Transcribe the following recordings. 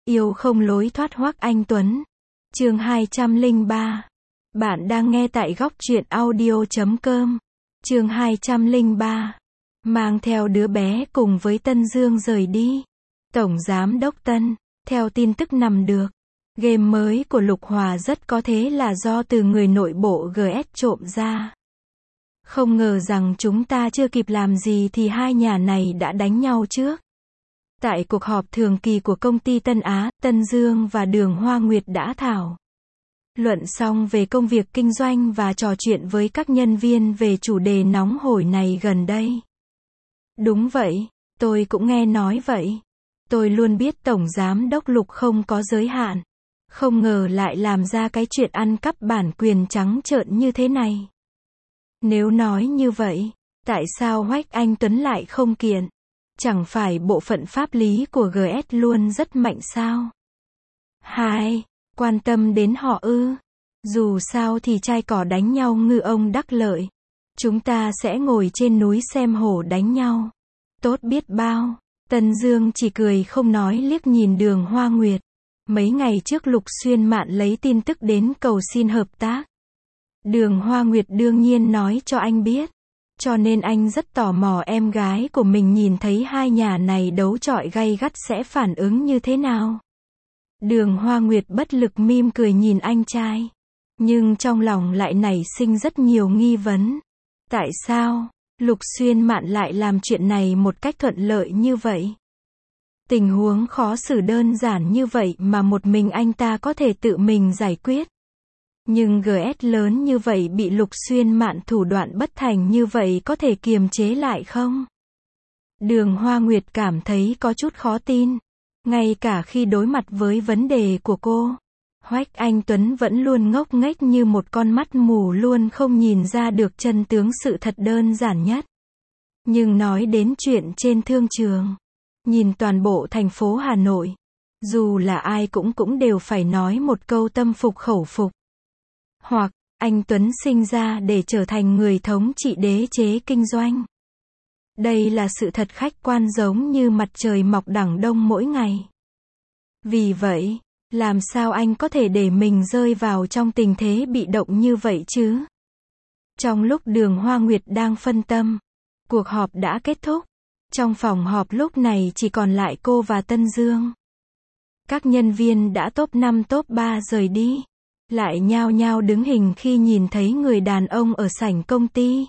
Yêu không lối thoát Hoắc Anh Tuấn. Chương 203. Bạn đang nghe tại góc truyện audio.com. Chương 203. Mang theo đứa bé cùng với Tân Dương rời đi. Tổng Giám đốc Tân, theo tin tức nắm được, game mới của Lục Hòa rất có thể là do từ người nội bộ GS trộm ra. Không ngờ rằng chúng ta chưa kịp làm gì thì hai nhà này đã đánh nhau trước. Tại cuộc họp thường kỳ của công ty Tân Á, Tân Dương và Đường Hoa Nguyệt đã thảo luận xong về công việc kinh doanh và trò chuyện với các nhân viên về chủ đề nóng hổi này gần đây. Đúng vậy, tôi cũng nghe nói vậy. Tôi luôn biết Tổng Giám đốc Lục không có giới hạn. Không ngờ lại làm ra cái chuyện ăn cắp bản quyền trắng trợn như thế này. Nếu nói như vậy, tại sao Hoắc Anh Tuấn lại không kiện? Chẳng phải bộ phận pháp lý của GS luôn rất mạnh sao? Hai, quan tâm đến họ ư? Dù sao thì trai cỏ đánh nhau ngư ông đắc lợi. Chúng ta sẽ ngồi trên núi xem hổ đánh nhau. Tốt biết bao. Tân Dương chỉ cười không nói liếc nhìn Đường Hoa Nguyệt. Mấy ngày trước Lục Xuyên Mạn lấy tin tức đến cầu xin hợp tác. Đường Hoa Nguyệt đương nhiên nói cho anh biết. Cho nên anh rất tò mò em gái của mình nhìn thấy hai nhà này đấu chọi gay gắt sẽ phản ứng như thế nào. Đường Hoa Nguyệt bất lực mỉm cười nhìn anh trai. Nhưng trong lòng lại nảy sinh rất nhiều nghi vấn. Tại sao Lục Xuyên Mạn lại làm chuyện này một cách thuận lợi như vậy? Tình huống khó xử đơn giản như vậy mà một mình anh ta có thể tự mình giải quyết. Nhưng GS lớn như vậy bị Lục Xuyên Mạn thủ đoạn bất thành như vậy có thể kiềm chế lại không? Đường Hoa Nguyệt cảm thấy có chút khó tin. Ngay cả khi đối mặt với vấn đề của cô, Hoắc Anh Tuấn vẫn luôn ngốc nghếch như một con mắt mù luôn không nhìn ra được chân tướng sự thật đơn giản nhất. Nhưng nói đến chuyện trên thương trường, nhìn toàn bộ thành phố Hà Nội, dù là ai cũng đều phải nói một câu tâm phục khẩu phục. Hoặc, anh Tuấn sinh ra để trở thành người thống trị đế chế kinh doanh. Đây là sự thật khách quan giống như mặt trời mọc đằng đông mỗi ngày. Vì vậy, làm sao anh có thể để mình rơi vào trong tình thế bị động như vậy chứ? Trong lúc Đường Hoa Nguyệt đang phân tâm, cuộc họp đã kết thúc. Trong phòng họp lúc này chỉ còn lại cô và Tân Dương. Các nhân viên đã top 5 top 3 rời đi. Lại nhao nhao đứng hình khi nhìn thấy người đàn ông ở sảnh công ty.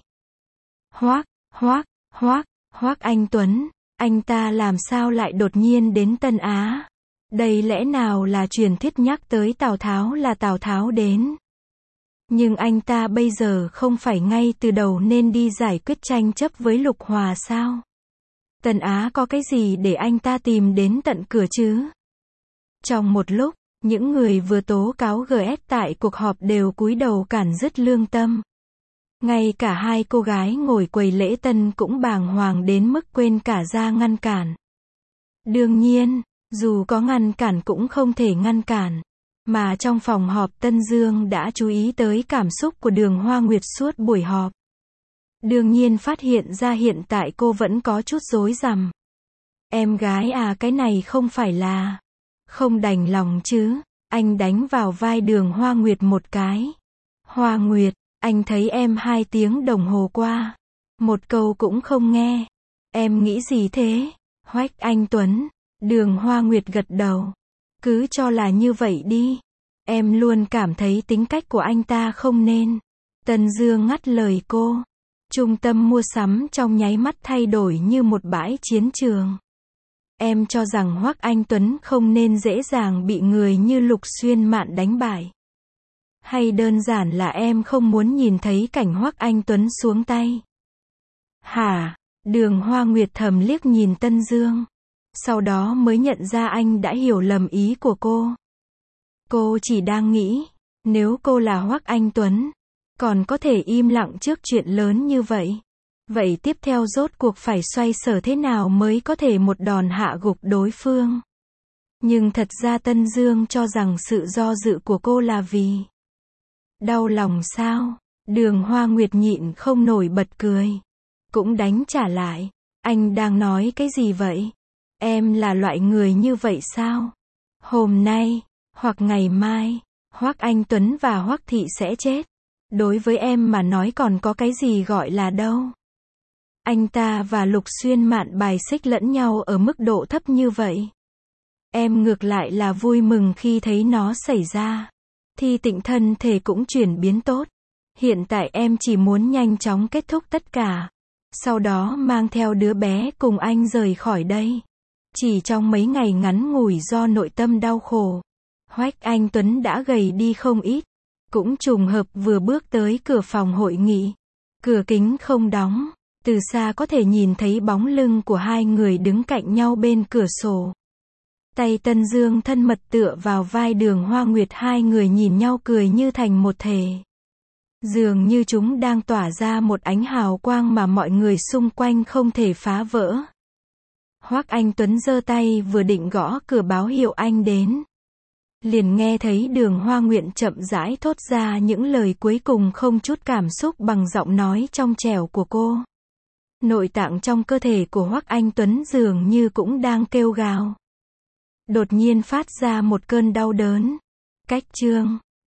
Hoắc Anh Tuấn, anh ta làm sao lại đột nhiên đến Tân Á? Đây lẽ nào là truyền thuyết nhắc tới Tào Tháo là Tào Tháo đến? Nhưng anh ta bây giờ không phải ngay từ đầu nên đi giải quyết tranh chấp với Lục Hòa sao? Tân Á có cái gì để anh ta tìm đến tận cửa chứ? Trong một lúc, những người vừa tố cáo GS tại cuộc họp đều cúi đầu cản rứt lương tâm. Ngay cả hai cô gái ngồi quầy lễ tân cũng bàng hoàng đến mức quên cả ra ngăn cản. Đương nhiên, dù có ngăn cản cũng không thể ngăn cản. Mà trong phòng họp Tân Dương đã chú ý tới cảm xúc của Đường Hoa Nguyệt suốt buổi họp. Đương nhiên phát hiện ra hiện tại cô vẫn có chút rối rắm. Em gái à, cái này không phải là không đành lòng chứ? Anh đánh vào vai Đường Hoa Nguyệt một cái. Hoa Nguyệt, anh thấy em 2 tiếng đồng hồ qua, một câu cũng không nghe. Em nghĩ gì thế? Hoắc Anh Tuấn. Đường Hoa Nguyệt gật đầu. Cứ cho là như vậy đi. Em luôn cảm thấy tính cách của anh ta không nên. Tân Dương ngắt lời cô. Trung tâm mua sắm trong nháy mắt thay đổi như một bãi chiến trường. Em cho rằng Hoắc Anh Tuấn không nên dễ dàng bị người như Lục Xuyên Mạn đánh bại. Hay đơn giản là em không muốn nhìn thấy cảnh Hoắc Anh Tuấn xuống tay? Hả? Đường Hoa Nguyệt thầm liếc nhìn Tân Dương. Sau đó mới nhận ra anh đã hiểu lầm ý của cô. Cô chỉ đang nghĩ, nếu cô là Hoắc Anh Tuấn, còn có thể im lặng trước chuyện lớn như vậy. Vậy tiếp theo rốt cuộc phải xoay sở thế nào mới có thể một đòn hạ gục đối phương? Nhưng thật ra Tân Dương cho rằng sự do dự của cô là vì đau lòng sao? Đường Hoa Nguyệt nhịn không nổi bật cười. Cũng đánh trả lại. Anh đang nói cái gì vậy? Em là loại người như vậy sao? Hôm nay, hoặc ngày mai, Hoắc Anh Tuấn và Hoắc Thị sẽ chết. Đối với em mà nói còn có cái gì gọi là đâu. Anh ta và Lục Xuyên Mạn bài xích lẫn nhau ở mức độ thấp như vậy. Em ngược lại là vui mừng khi thấy nó xảy ra. Thi Tịnh thân thể cũng chuyển biến tốt. Hiện tại em chỉ muốn nhanh chóng kết thúc tất cả. Sau đó mang theo đứa bé cùng anh rời khỏi đây. Chỉ trong mấy ngày ngắn ngủi do nội tâm đau khổ, Hoắc Anh Tuấn đã gầy đi không ít. Cũng trùng hợp vừa bước tới cửa phòng hội nghị. Cửa kính không đóng. Từ xa có thể nhìn thấy bóng lưng của hai người đứng cạnh nhau bên cửa sổ. Tay Tân Dương thân mật tựa vào vai Đường Hoa Nguyệt, hai người nhìn nhau cười như thành một thể. Dường như chúng đang tỏa ra một ánh hào quang mà mọi người xung quanh không thể phá vỡ. Hoắc Anh Tuấn giơ tay vừa định gõ cửa báo hiệu anh đến. Liền nghe thấy Đường Hoa Nguyệt chậm rãi thốt ra những lời cuối cùng không chút cảm xúc bằng giọng nói trong trẻo của cô. Nội tạng trong cơ thể của Hoắc Anh Tuấn dường như cũng đang kêu gào. Đột nhiên phát ra một cơn đau đớn. Cách chương